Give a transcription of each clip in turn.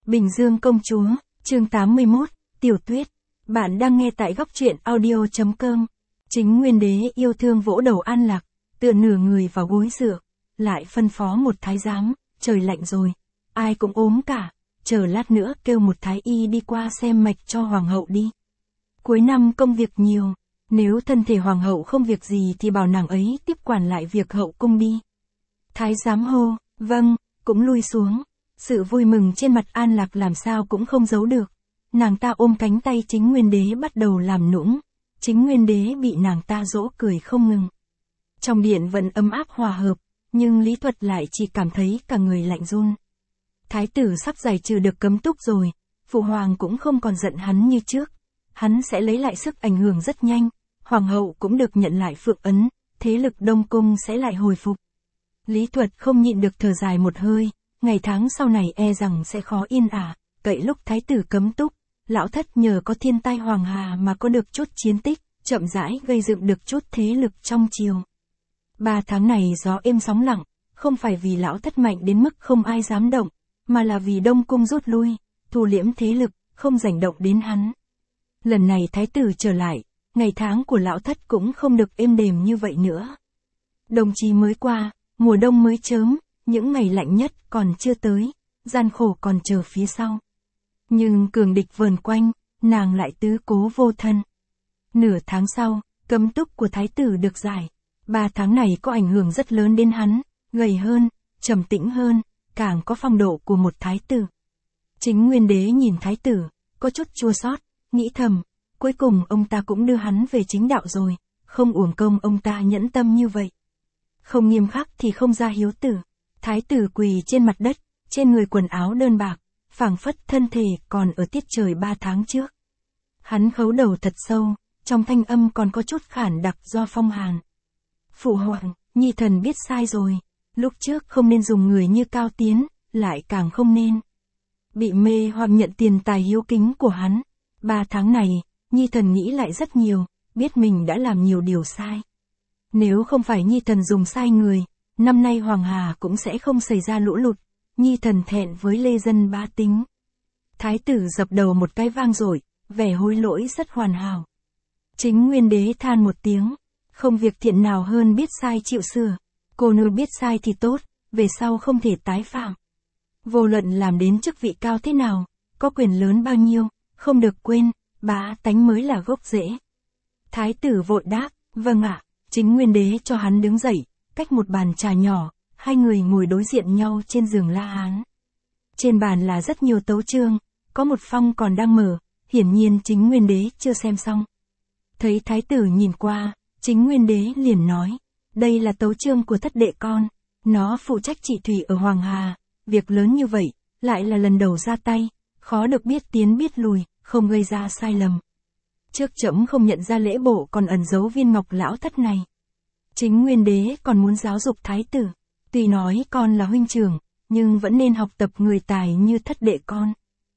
Bình Dương công chúa, chương 81, Tiểu Tuyết. Bạn đang nghe tại góc truyện audio.com. Chính Nguyên Đế yêu thương vỗ đầu An Lạc, tựa nửa người vào gối dựa, lại phân phó một thái giám, trời lạnh rồi, ai cũng ốm cả, chờ lát nữa kêu một thái y đi qua xem mạch cho hoàng hậu đi. Cuối năm công việc nhiều, nếu thân thể hoàng hậu không việc gì thì bảo nàng ấy tiếp quản lại việc hậu cung đi. Thái giám hô, vâng, cũng lui xuống. Sự vui mừng trên mặt An Lạc làm sao cũng không giấu được. Nàng ta ôm cánh tay Chính Nguyên Đế bắt đầu làm nũng. Chính Nguyên Đế bị nàng ta dỗ cười không ngừng. Trong điện vẫn ấm áp hòa hợp, nhưng Lý Thuật lại chỉ cảm thấy cả người lạnh run. Thái tử sắp giải trừ được cấm túc rồi, phụ hoàng cũng không còn giận hắn như trước. Hắn sẽ lấy lại sức ảnh hưởng rất nhanh, hoàng hậu cũng được nhận lại phượng ấn, thế lực Đông Cung sẽ lại hồi phục. Lý Thuật không nhịn được thở dài một hơi. Ngày tháng sau này e rằng sẽ khó yên ả, cậy lúc thái tử cấm túc, lão thất nhờ có thiên tai hoàng hà mà có được chút chiến tích, chậm rãi gây dựng được chút thế lực trong triều. 3 tháng này gió êm sóng lặng, không phải vì lão thất mạnh đến mức không ai dám động, mà là vì Đông Cung rút lui, thu liễm thế lực, không rảnh động đến hắn. Lần này thái tử trở lại, ngày tháng của lão thất cũng không được êm đềm như vậy nữa. Đồng chí mới qua, mùa đông mới chớm. Những ngày lạnh nhất còn chưa tới, gian khổ còn chờ phía sau. Nhưng cường địch vờn quanh, nàng lại tứ cố vô thân. Nửa tháng sau, cấm túc của thái tử được giải. 3 tháng này có ảnh hưởng rất lớn đến hắn, gầy hơn, trầm tĩnh hơn, càng có phong độ của một thái tử. Chính Nguyên Đế nhìn thái tử, có chút chua xót, nghĩ thầm, cuối cùng ông ta cũng đưa hắn về chính đạo rồi, không uổng công ông ta nhẫn tâm như vậy. Không nghiêm khắc thì không ra hiếu tử. Thái tử quỳ trên mặt đất, trên người quần áo đơn bạc, phảng phất thân thể còn ở tiết trời 3 tháng trước. Hắn khấu đầu thật sâu, trong thanh âm còn có chút khản đặc do phong hàn. Phụ hoàng, nhi thần biết sai rồi, lúc trước không nên dùng người như Cao Tiến, lại càng không nên bị mê hoặc nhận tiền tài hiếu kính của hắn. 3 tháng này, nhi thần nghĩ lại rất nhiều, biết mình đã làm nhiều điều sai. Nếu không phải nhi thần dùng sai người, năm nay Hoàng Hà cũng sẽ không xảy ra lũ lụt, nhi thần thẹn với lê dân bá tính. Thái tử dập đầu một cái vang dội, vẻ hối lỗi rất hoàn hảo. Chính Nguyên Đế than một tiếng, không việc thiện nào hơn biết sai chịu sửa, cô nương biết sai thì tốt, về sau không thể tái phạm. Vô luận làm đến chức vị cao thế nào, có quyền lớn bao nhiêu, không được quên, bá tánh mới là gốc rễ. Thái tử vội đáp, vâng ạ. Chính Nguyên Đế cho hắn đứng dậy. Cách một bàn trà nhỏ, hai người ngồi đối diện nhau trên giường La Hán. Trên bàn là rất nhiều tấu chương, có một phong còn đang mở, hiển nhiên Chính Nguyên Đế chưa xem xong. Thấy thái tử nhìn qua, Chính Nguyên Đế liền nói, đây là tấu chương của thất đệ con, nó phụ trách trị thủy ở Hoàng Hà, việc lớn như vậy, lại là lần đầu ra tay, khó được biết tiến biết lùi, không gây ra sai lầm. Trước trẫm không nhận ra lễ bộ còn ẩn giấu viên ngọc lão thất này. Chính Nguyên Đế còn muốn giáo dục thái tử, tuy nói con là huynh trưởng, nhưng vẫn nên học tập người tài như thất đệ con.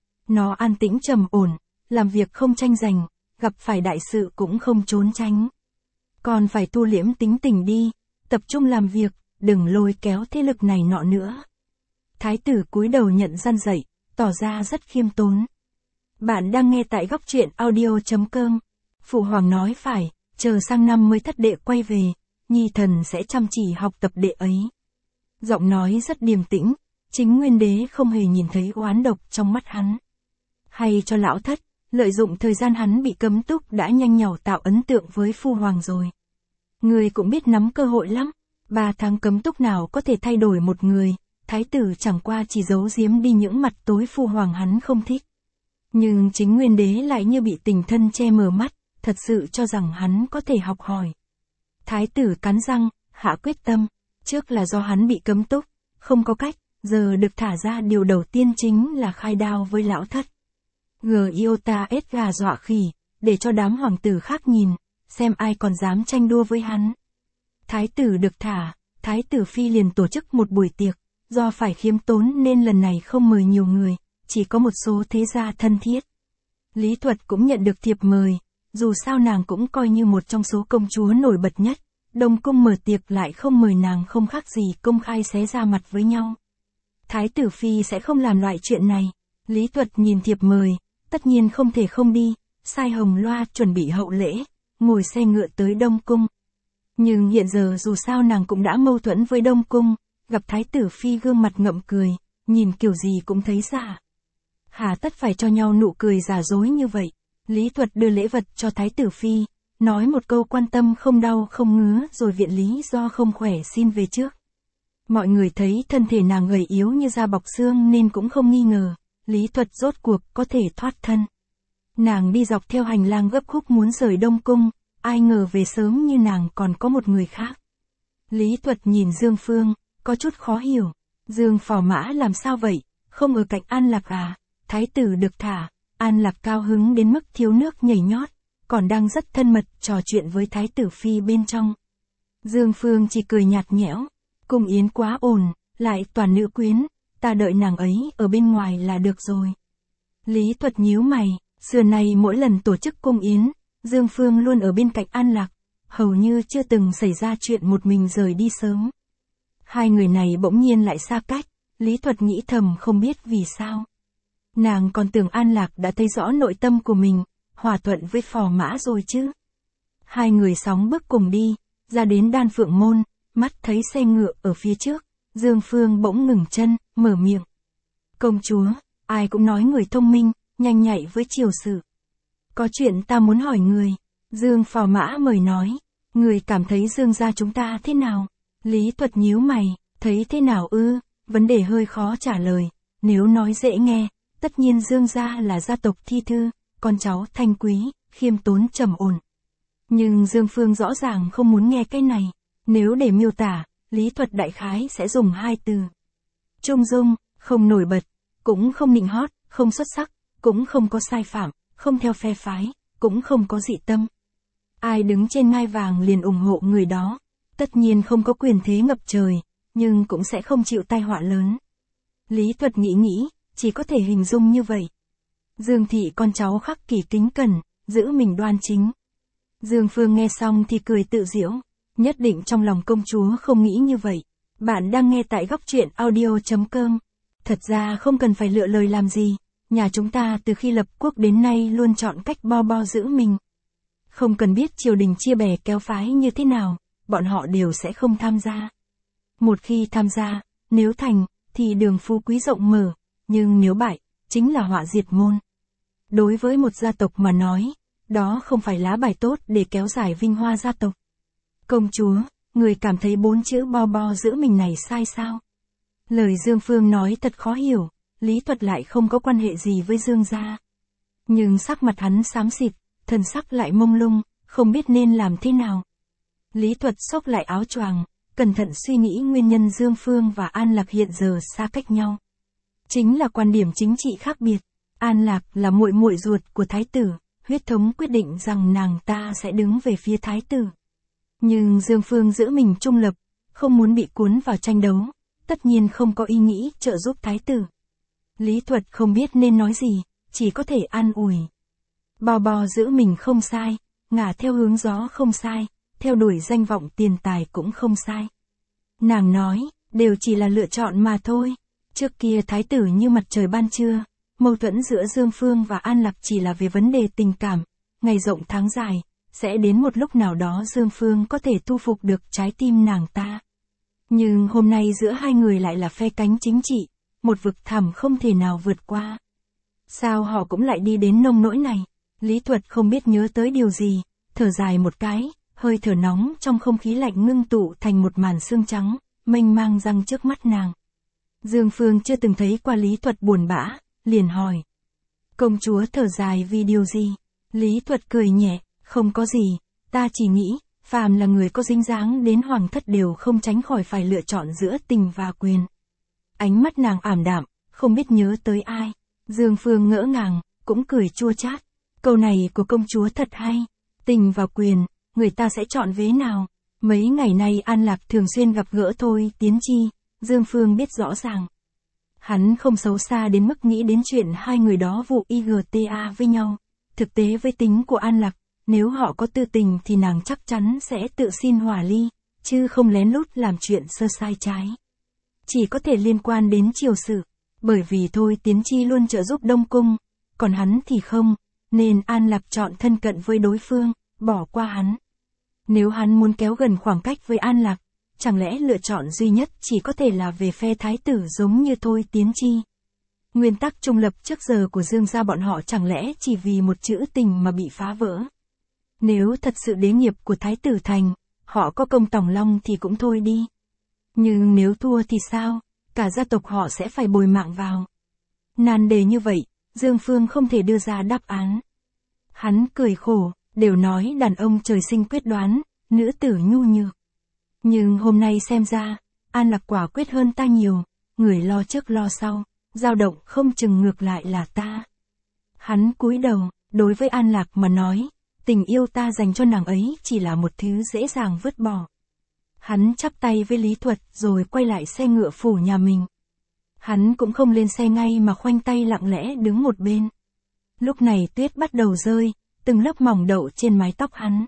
Nó an tĩnh trầm ổn, làm việc không tranh giành, gặp phải đại sự cũng không trốn tránh. Con phải tu liễm tính tình đi, tập trung làm việc, đừng lôi kéo thế lực này nọ nữa. Thái tử cúi đầu nhận răn dạy, tỏ ra rất khiêm tốn. Bạn đang nghe tại góc truyện audio.com. Phụ hoàng nói phải, chờ sang năm mới thất đệ quay về. Nhi thần sẽ chăm chỉ học tập đệ ấy. Giọng nói rất điềm tĩnh, Chính Nguyên Đế không hề nhìn thấy oán độc trong mắt hắn. Hay cho lão thất, lợi dụng thời gian hắn bị cấm túc đã nhanh nhảu tạo ấn tượng với phu hoàng rồi. Người cũng biết nắm cơ hội lắm, 3 tháng cấm túc nào có thể thay đổi một người, thái tử chẳng qua chỉ giấu giếm đi những mặt tối phu hoàng hắn không thích. Nhưng Chính Nguyên Đế lại như bị tình thân che mờ mắt, thật sự cho rằng hắn có thể học hỏi. Thái tử cắn răng, hạ quyết tâm, trước là do hắn bị cấm túc, không có cách, giờ được thả ra điều đầu tiên chính là khai đao với lão thất. Giota Edgar dọa khỉ, để cho đám hoàng tử khác nhìn, xem ai còn dám tranh đua với hắn. Thái tử được thả, thái tử phi liền tổ chức một buổi tiệc, do phải khiêm tốn nên lần này không mời nhiều người, chỉ có một số thế gia thân thiết. Lý Thuật cũng nhận được thiệp mời. Dù sao nàng cũng coi như một trong số công chúa nổi bật nhất, Đông Cung mở tiệc lại không mời nàng không khác gì công khai xé ra mặt với nhau. Thái tử phi sẽ không làm loại chuyện này, Lý Tuật nhìn thiệp mời, tất nhiên không thể không đi, sai hồng loa chuẩn bị hậu lễ, ngồi xe ngựa tới Đông Cung. Nhưng hiện giờ dù sao nàng cũng đã mâu thuẫn với Đông Cung, gặp Thái tử Phi gương mặt ngậm cười, nhìn kiểu gì cũng thấy giả. Hà tất phải cho nhau nụ cười giả dối như vậy. Lý Tuật đưa lễ vật cho Thái tử Phi, nói một câu quan tâm không đau không ngứa rồi viện lý do không khỏe xin về trước. Mọi người thấy thân thể nàng gầy yếu như da bọc xương nên cũng không nghi ngờ, Lý Tuật rốt cuộc có thể thoát thân. Nàng đi dọc theo hành lang gấp khúc muốn rời Đông Cung, ai ngờ về sớm như nàng còn có một người khác. Lý Tuật nhìn Dương Phương, có chút khó hiểu, Dương Phò Mã làm sao vậy, không ở cạnh An Lạc à? Thái tử được thả, An Lạc cao hứng đến mức thiếu nước nhảy nhót, còn đang rất thân mật trò chuyện với Thái tử Phi bên trong. Dương Phương chỉ cười nhạt nhẽo, cung yến quá ồn, lại toàn nữ quyến, ta đợi nàng ấy ở bên ngoài là được rồi. Lý Tuật nhíu mày, xưa này mỗi lần tổ chức cung yến, Dương Phương luôn ở bên cạnh An Lạc, hầu như chưa từng xảy ra chuyện một mình rời đi sớm. Hai người này bỗng nhiên lại xa cách, Lý Tuật nghĩ thầm không biết vì sao. Nàng còn tưởng An Lạc đã thấy rõ nội tâm của mình, hòa thuận với Phò Mã rồi chứ. Hai người sóng bước cùng đi, ra đến Đan Phượng Môn, mắt thấy xe ngựa ở phía trước, Dương Phương bỗng ngừng chân, mở miệng. Công chúa, ai cũng nói người thông minh, nhanh nhạy với triều sự. Có chuyện ta muốn hỏi người. Dương Phò Mã mời nói, người cảm thấy Dương gia chúng ta thế nào? Lý Tuật nhíu mày, thấy thế nào ư? Vấn đề hơi khó trả lời, nếu nói dễ nghe, tất nhiên Dương gia là gia tộc thi thư, con cháu thanh quý, khiêm tốn trầm ổn. Nhưng Dương Phương rõ ràng không muốn nghe cái này, nếu để miêu tả, Lý Tuật đại khái sẽ dùng hai từ. Trung dung, không nổi bật, cũng không nịnh hót, không xuất sắc, cũng không có sai phạm, không theo phe phái, cũng không có dị tâm. Ai đứng trên ngai vàng liền ủng hộ người đó, tất nhiên không có quyền thế ngập trời, nhưng cũng sẽ không chịu tai họa lớn. Lý Tuật nghĩ, chỉ có thể hình dung như vậy. Dương thị con cháu khắc kỷ kính cẩn, giữ mình đoan chính. Dương Phương nghe xong thì cười tự giễu, nhất định trong lòng công chúa không nghĩ như vậy. Bạn đang nghe tại Góc Truyện Audio.com. Thật ra không cần phải lựa lời làm gì, nhà chúng ta từ khi lập quốc đến nay luôn chọn cách bo giữ mình. Không cần biết triều đình chia bè kéo phái như thế nào, bọn họ đều sẽ không tham gia. Một khi tham gia, nếu thành, thì đường phú quý rộng mở, nhưng nếu bại, chính là họa diệt môn. Đối với một gia tộc mà nói, đó không phải lá bài tốt để kéo dài vinh hoa gia tộc. Công chúa, người cảm thấy 4 chữ bo giữ mình này sai sao? Lời Dương Phương nói thật khó hiểu, Lý Tuật lại không có quan hệ gì với Dương gia. Nhưng sắc mặt hắn xám xịt, thần sắc lại mông lung, không biết nên làm thế nào. Lý Tuật xốc lại áo choàng, cẩn thận suy nghĩ nguyên nhân Dương Phương và An Lạc hiện giờ xa cách nhau. Chính là quan điểm chính trị khác biệt. An Lạc là muội muội ruột của Thái tử, huyết thống quyết định rằng nàng ta sẽ đứng về phía Thái tử. Nhưng Dương Phương giữ mình trung lập, không muốn bị cuốn vào tranh đấu, tất nhiên không có ý nghĩ trợ giúp Thái tử. Lý Tuật không biết nên nói gì, chỉ có thể an ủi. Bo giữ mình không sai, ngả theo hướng gió không sai, theo đuổi danh vọng tiền tài cũng không sai. Nàng nói, đều chỉ là lựa chọn mà thôi. Trước kia Thái tử như mặt trời ban trưa, mâu thuẫn giữa Dương Phương và An Lạc chỉ là về vấn đề tình cảm, ngày rộng tháng dài, sẽ đến một lúc nào đó Dương Phương có thể thu phục được trái tim nàng ta. Nhưng hôm nay giữa hai người lại là phe cánh chính trị, một vực thẳm không thể nào vượt qua. Sao họ cũng lại đi đến nông nỗi này? Lý Tuật không biết nhớ tới điều gì, thở dài một cái, hơi thở nóng trong không khí lạnh ngưng tụ thành một màn sương trắng, mênh mang răng trước mắt nàng. Dương Phương chưa từng thấy qua Lý Tuật buồn bã, liền hỏi. Công chúa thở dài vì điều gì? Lý Tuật cười nhẹ, không có gì, ta chỉ nghĩ, phàm là người có dính dáng đến hoàng thất đều không tránh khỏi phải lựa chọn giữa tình và quyền. Ánh mắt nàng ảm đạm, không biết nhớ tới ai. Dương Phương ngỡ ngàng, cũng cười chua chát. Câu này của công chúa thật hay. Tình và quyền, người ta sẽ chọn vế nào? Mấy ngày nay An Lạc thường xuyên gặp gỡ Thôi Tiến Chi, Dương Phương biết rõ ràng. Hắn không xấu xa đến mức nghĩ đến chuyện hai người đó vụ IGTA với nhau. Thực tế với tính của An Lạc, nếu họ có tư tình thì nàng chắc chắn sẽ tự xin hòa ly, chứ không lén lút làm chuyện sơ sai trái. Chỉ có thể liên quan đến triều sự. bởi vì Thôi Tiến Chi luôn trợ giúp Đông Cung, còn hắn thì không, nên An Lạc chọn thân cận với đối phương, bỏ qua hắn. Nếu hắn muốn kéo gần khoảng cách với An Lạc, chẳng lẽ lựa chọn duy nhất chỉ có thể là về phe thái tử giống như Thôi Tiến Chi? Nguyên tắc trung lập trước giờ của Dương gia bọn họ chẳng lẽ chỉ vì một chữ tình mà bị phá vỡ? Nếu thật sự đế nghiệp của thái tử thành, họ có công tòng long thì cũng thôi đi. Nhưng nếu thua thì sao? Cả gia tộc họ sẽ phải bồi mạng vào. Nan đề như vậy, Dương Phương không thể đưa ra đáp án. Hắn cười khổ, đều nói đàn ông trời sinh quyết đoán, nữ tử nhu nhược. Nhưng hôm nay xem ra, An Lạc quả quyết hơn ta nhiều, người lo trước lo sau, dao động không chừng ngược lại là ta. Hắn cúi đầu, đối với An Lạc mà nói, tình yêu ta dành cho nàng ấy chỉ là một thứ dễ dàng vứt bỏ. Hắn chắp tay với Lý Thuật rồi quay lại xe ngựa phủ nhà mình. Hắn cũng không lên xe ngay mà khoanh tay lặng lẽ đứng một bên. Lúc này tuyết bắt đầu rơi, từng lớp mỏng đậu trên mái tóc hắn.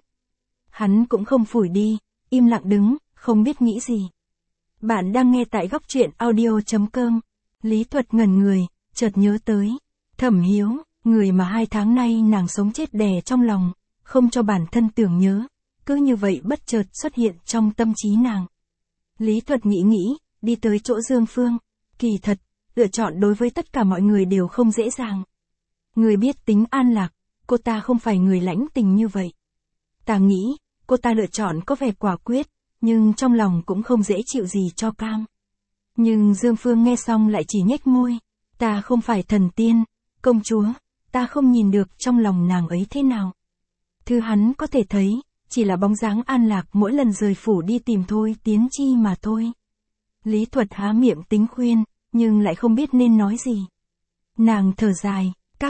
Hắn cũng không phủi đi, im lặng đứng, không biết nghĩ gì. Bạn đang nghe tại góc truyện audio.com. Lý Thuật ngẩn người, chợt nhớ tới Thẩm Hiếu, người mà 2 tháng nay nàng sống chết đè trong lòng, không cho bản thân tưởng nhớ, cứ như vậy bất chợt xuất hiện trong tâm trí nàng. Lý Thuật nghĩ, đi tới chỗ Dương Phương. Kỳ thật, lựa chọn đối với tất cả mọi người đều không dễ dàng. Người biết tính An Lạc, cô ta không phải người lãnh tình như vậy. Ta nghĩ, cô ta lựa chọn có vẻ quả quyết, nhưng trong lòng cũng không dễ chịu gì cho cam. Nhưng Dương Phương nghe xong lại chỉ nhếch môi. Ta không phải thần tiên, công chúa, ta không nhìn được trong lòng nàng ấy thế nào. Thứ hắn có thể thấy, chỉ là bóng dáng An Lạc mỗi lần rời phủ đi tìm Thôi Tiến Chi mà thôi. Lý Thuật há miệng tính khuyên, nhưng lại không biết nên nói gì. Nàng thở dài,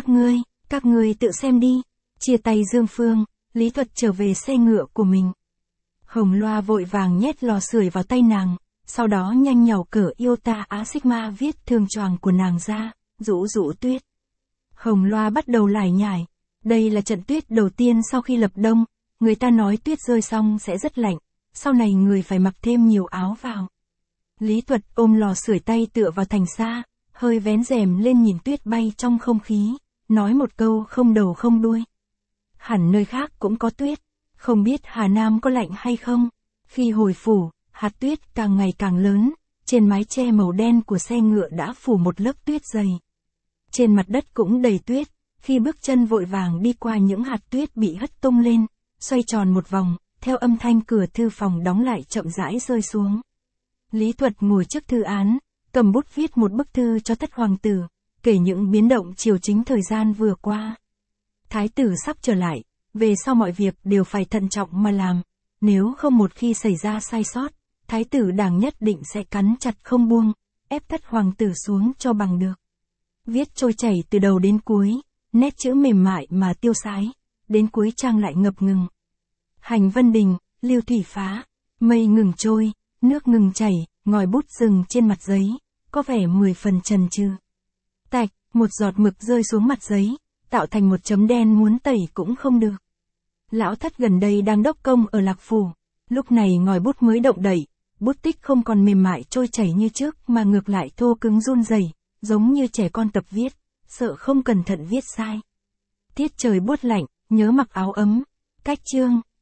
các ngươi tự xem đi. Chia tay Dương Phương, Lý Thuật trở về xe ngựa của mình. Hồng Loa vội vàng nhét lò sưởi vào tay nàng, sau đó nhanh nhảu cởi Iota Á Sigma viết thương choàng của nàng ra, rũ tuyết. Hồng Loa bắt đầu lải nhải, đây là trận tuyết đầu tiên sau khi lập đông, người ta nói tuyết rơi xong sẽ rất lạnh, sau này người phải mặc thêm nhiều áo vào. Lý Thuật ôm lò sưởi tay tựa vào thành xa, hơi vén rèm lên nhìn tuyết bay trong không khí, nói một câu không đầu không đuôi. Hẳn nơi khác cũng có tuyết, không biết Hà Nam có lạnh hay không. Khi hồi phủ, hạt tuyết càng ngày càng lớn, trên mái che màu đen của xe ngựa đã phủ một lớp tuyết dày. Trên mặt đất cũng đầy tuyết, khi bước chân vội vàng đi qua những hạt tuyết bị hất tung lên, xoay tròn một vòng, theo âm thanh cửa thư phòng đóng lại chậm rãi rơi xuống. Lý Thuật ngồi trước thư án, cầm bút viết một bức thư cho Thất Hoàng tử, kể những biến động triều chính thời gian vừa qua. Thái tử sắp trở lại, về sau mọi việc đều phải thận trọng mà làm, nếu không một khi xảy ra sai sót, Thái tử Đảng nhất định sẽ cắn chặt không buông, ép Thất Hoàng tử xuống cho bằng được. Viết trôi chảy từ đầu đến cuối, nét chữ mềm mại mà tiêu sái, đến cuối trang lại ngập ngừng. Hành vân đình, lưu thủy phá, mây ngừng trôi, nước ngừng chảy, ngòi bút dừng trên mặt giấy, có vẻ 10 phần chần chừ. Tạch, một giọt mực rơi xuống mặt giấy, tạo thành một chấm đen muốn tẩy cũng không được. Lão Thất gần đây đang đốc công ở Lạc Phủ, lúc này ngòi bút mới động đậy, bút tích không còn mềm mại trôi chảy như trước mà ngược lại thô cứng run rẩy, giống như trẻ con tập viết, sợ không cẩn thận viết sai. Tiết trời buốt lạnh, nhớ mặc áo ấm. Cách chương